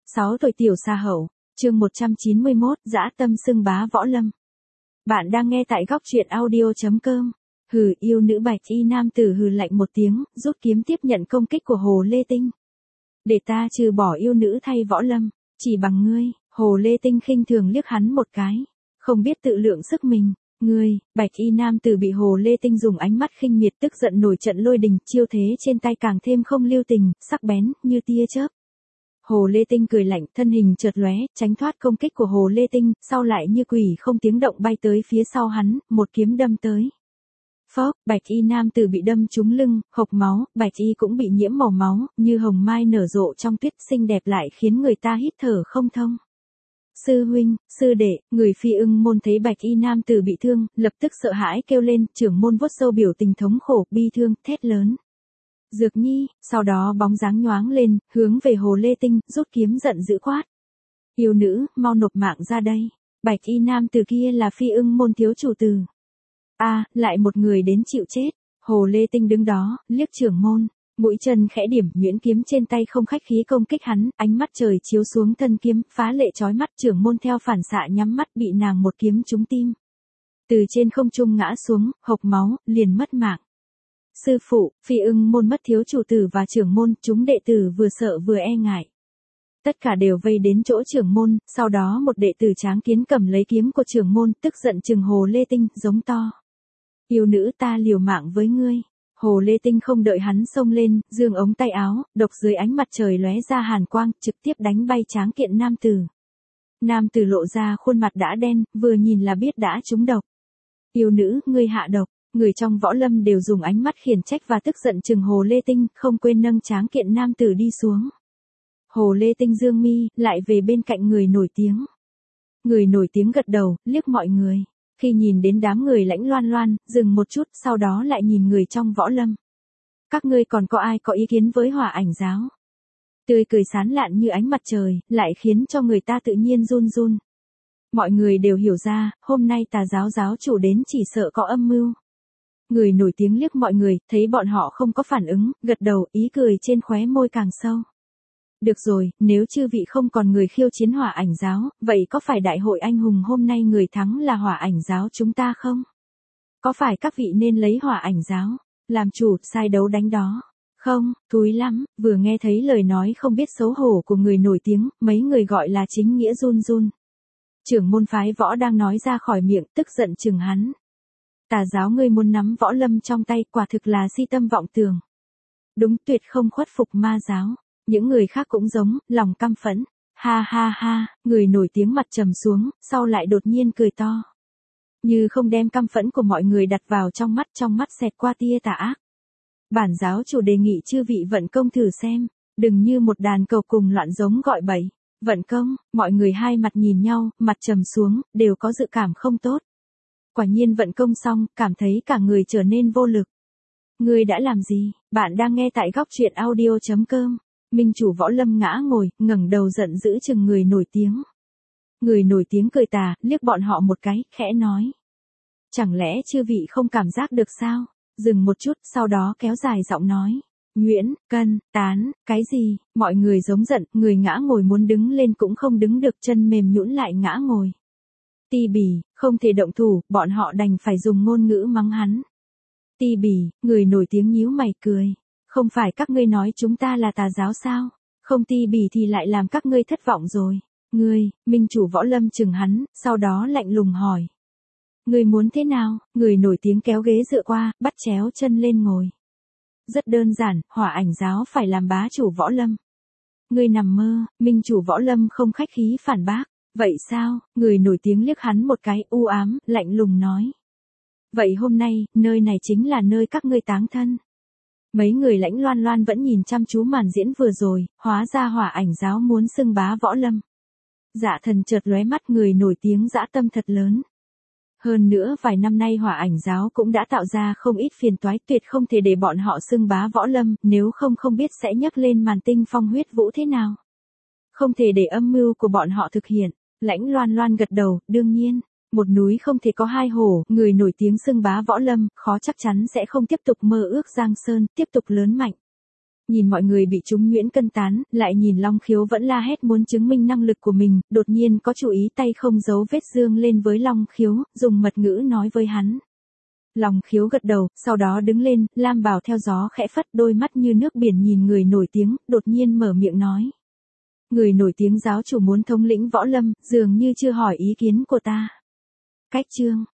6 tuổi tiểu sa hậu, chương 191, dã tâm xưng bá võ lâm. Bạn đang nghe tại góc truyện audio.com. Hừ, yêu nữ bạch y nam tử hừ lạnh một tiếng, rút kiếm tiếp nhận công kích của Hồ Lê Tinh. Để ta trừ bỏ yêu nữ thay võ lâm, chỉ bằng ngươi. Hồ Lê Tinh khinh thường liếc hắn một cái, không biết tự lượng sức mình. Ngươi, bạch y nam tử bị Hồ Lê Tinh dùng ánh mắt khinh miệt tức giận nổi trận lôi đình, chiêu thế trên tay càng thêm không lưu tình, sắc bén, như tia chớp. Hồ Lê Tinh cười lạnh, thân hình chợt lóe, tránh thoát công kích của Hồ Lê Tinh, sau lại như quỷ không tiếng động bay tới phía sau hắn, một kiếm đâm tới. Phốc, bạch y nam tử bị đâm trúng lưng, hộc máu, bạch y cũng bị nhiễm màu máu, như hồng mai nở rộ trong tuyết, xinh đẹp lại khiến người ta hít thở không thông. Sư huynh, sư đệ, người Phi Ưng môn thấy bạch y nam tử bị thương, lập tức sợ hãi kêu lên, trưởng môn vuốt sâu biểu tình thống khổ, bi thương, thét lớn. Dược Nhi, sau đó bóng dáng nhoáng lên, hướng về Hồ Lê Tinh, rút kiếm giận dữ quát. Yêu nữ, mau nộp mạng ra đây. Bạch y nam tử kia là Phi Ưng môn thiếu chủ tử. Lại một người đến chịu chết. Hồ Lê Tinh đứng đó, liếc trưởng môn, mũi chân khẽ điểm, nhuyễn kiếm trên tay không khách khí công kích hắn, ánh mắt trời chiếu xuống thân kiếm, phá lệ chói mắt, trưởng môn theo phản xạ nhắm mắt bị nàng một kiếm trúng tim. Từ trên không trung ngã xuống, hộc máu, liền mất mạng. Sư phụ, Phi Ưng môn mất thiếu chủ tử và trưởng môn, chúng đệ tử vừa sợ vừa e ngại. Tất cả đều vây đến chỗ trưởng môn, sau đó một đệ tử tráng kiến cầm lấy kiếm của trưởng môn, tức giận trừng Hồ Lê Tinh, giống to. Yêu nữ, ta liều mạng với ngươi. Hồ Lê Tinh không đợi hắn xông lên, giương ống tay áo, độc dưới ánh mặt trời lóe ra hàn quang, trực tiếp đánh bay tráng kiện nam tử. Nam tử lộ ra khuôn mặt đã đen, vừa nhìn là biết đã trúng độc. Yêu nữ, ngươi hạ độc. Người trong võ lâm đều dùng ánh mắt khiển trách và tức giận trừng Hồ Lê Tinh, không quên nâng tráng kiện nam tử đi xuống. Hồ Lê Tinh dương mi, lại về bên cạnh người nổi tiếng. Người nổi tiếng gật đầu, liếc mọi người. Khi nhìn đến đám người Lãnh Loan Loan, dừng một chút, sau đó lại nhìn người trong võ lâm. Các ngươi còn có ai có ý kiến với Hỏa Ảnh giáo? Tươi cười sán lạn như ánh mặt trời, lại khiến cho người ta tự nhiên run run. Mọi người đều hiểu ra, hôm nay Tà giáo giáo chủ đến chỉ sợ có âm mưu. Người nổi tiếng liếc mọi người, thấy bọn họ không có phản ứng, gật đầu, ý cười trên khóe môi càng sâu. Được rồi, nếu chư vị không còn người khiêu chiến Hỏa Ảnh giáo, vậy có phải đại hội anh hùng hôm nay người thắng là Hỏa Ảnh giáo chúng ta không? Có phải các vị nên lấy Hỏa Ảnh giáo làm chủ, sai đấu đánh đó? Không, thúi lắm. Vừa nghe thấy lời nói không biết xấu hổ của người nổi tiếng, mấy người gọi là chính nghĩa run run. Trưởng môn phái võ đang nói ra khỏi miệng, tức giận chừng hắn. Tà giáo ngươi muốn nắm võ lâm trong tay, quả thực là si tâm vọng tưởng. Đúng, tuyệt không khuất phục ma giáo. Những người khác cũng giống, lòng căm phẫn. Ha ha ha, người nổi tiếng mặt trầm xuống, sau lại đột nhiên cười to. Như không đem căm phẫn của mọi người đặt vào trong mắt xẹt qua tia tà ác. Bản giáo chủ đề nghị chư vị vận công thử xem, đừng như một đàn cẩu cùng loạn giống gọi bậy. Vận công, mọi người hai mặt nhìn nhau, mặt trầm xuống, đều có dự cảm không tốt. Quả nhiên vận công xong, cảm thấy cả người trở nên vô lực. Ngươi đã làm gì? Bạn đang nghe tại góc truyện audio.com. Minh chủ võ lâm ngã ngồi, ngẩng đầu giận dữ chừng người nổi tiếng. Người nổi tiếng cười tà, liếc bọn họ một cái, khẽ nói. Chẳng lẽ chư vị không cảm giác được sao? Dừng một chút, sau đó kéo dài giọng nói. Nhuyễn, cân, tán, cái gì? Mọi người giống giận, người ngã ngồi muốn đứng lên cũng không đứng được, chân mềm nhũn lại ngã ngồi. Ti bỉ, không thể động thủ, bọn họ đành phải dùng ngôn ngữ mắng hắn. Ti bỉ, người nổi tiếng nhíu mày cười. Không phải các ngươi nói chúng ta là tà giáo sao? Không ti bỉ thì lại làm các ngươi thất vọng rồi. Ngươi, minh chủ võ lâm chừng hắn, sau đó lạnh lùng hỏi. Ngươi muốn thế nào? Người nổi tiếng kéo ghế dựa qua, bắt chéo chân lên ngồi. Rất đơn giản, Hỏa Ảnh giáo phải làm bá chủ võ lâm. Ngươi nằm mơ, minh chủ võ lâm không khách khí phản bác. Vậy sao? Người nổi tiếng liếc hắn một cái, u ám, lạnh lùng nói. Vậy hôm nay, nơi này chính là nơi các ngươi táng thân. Mấy người Lãnh Loan Loan vẫn nhìn chăm chú màn diễn vừa rồi, hóa ra Hỏa Ảnh giáo muốn xưng bá võ lâm. Dạ thần chợt lóe mắt, người nổi tiếng dã tâm thật lớn. Hơn nữa vài năm nay Hỏa Ảnh giáo cũng đã tạo ra không ít phiền toái, tuyệt không thể để bọn họ xưng bá võ lâm, nếu không biết sẽ nhấc lên màn tinh phong huyết vũ thế nào. Không thể để âm mưu của bọn họ thực hiện. Lãnh Loan Loan gật đầu, đương nhiên. Một núi không thể có hai hổ, người nổi tiếng xưng bá võ lâm, khó chắc chắn sẽ không tiếp tục mơ ước giang sơn, tiếp tục lớn mạnh. Nhìn mọi người bị trúng nhuyễn cân tán, lại nhìn Long Khiếu vẫn la hét muốn chứng minh năng lực của mình, đột nhiên có chủ ý tay không giấu vết dương lên với Long Khiếu, dùng mật ngữ nói với hắn. Long Khiếu gật đầu, sau đó đứng lên, lam bào theo gió khẽ phất, đôi mắt như nước biển nhìn người nổi tiếng, đột nhiên mở miệng nói. Người nổi tiếng giáo chủ muốn thống lĩnh võ lâm, dường như chưa hỏi ý kiến của ta. Cách chương